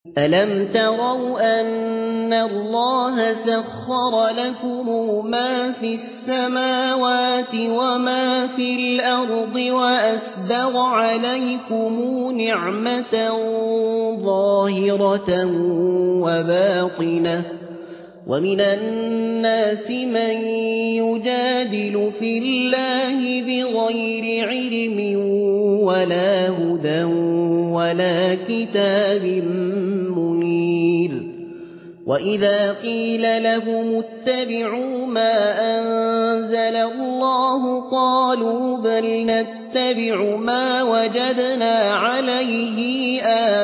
ألم تروا أن الله سخر لكم ما في السماوات وما في الأرض وأسبغ عليكم نعمة ظاهرة وباطنة ومن الناس من يجادل في الله بغير علم ولا هدى ولا كتاب منير وإذا قيل لهم اتبعوا ما أنزل الله قالوا بل نتبع ما وجدنا عليه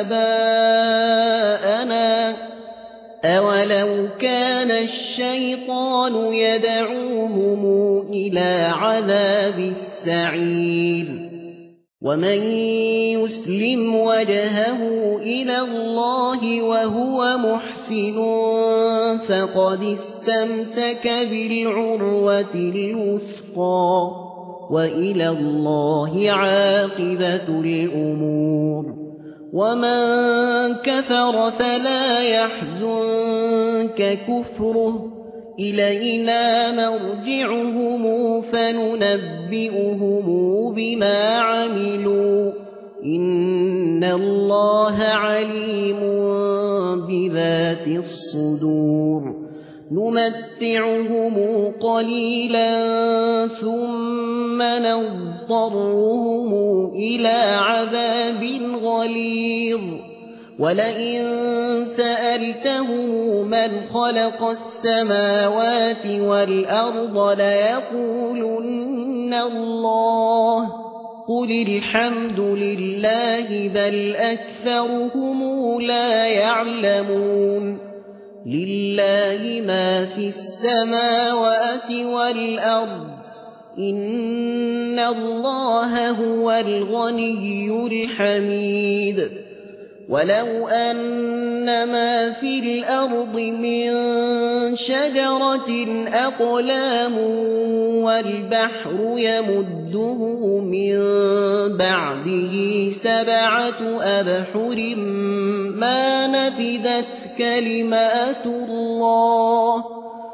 آباءنا أولو كان الشيطان يدعوهم إلى عذاب السعير ومن يسلم وجهه إلى الله وهو محسن فقد استمسك بالعروة الوثقى وإلى الله عاقبة الأمور ومن كفر فلا يحزنك كفره إلينا مرجعهم فننبئهم بما عملوا إن الله عليم بذات الصدور نمتعهم قليلا ثم نضطرهم إلى عذاب غليظ ولئن سألتهم من خلق السماوات والأرض ليقولن الله قل الحمد لله بل أكثرهم لا يعلمون لله ما في السماوات والأرض إن الله هو الغني الحميد ولو أن ما في الأرض من شجرة أقلام والبحر يمده من بعده 7 أبحر ما نفدت كلمات الله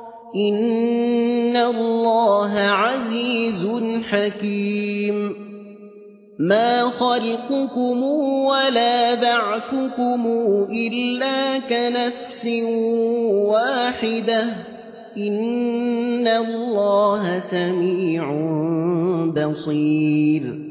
إن الله عزيز حكيم ما خلقكم ولا بعثكم إلا كنفس واحدة إن الله سميع بصير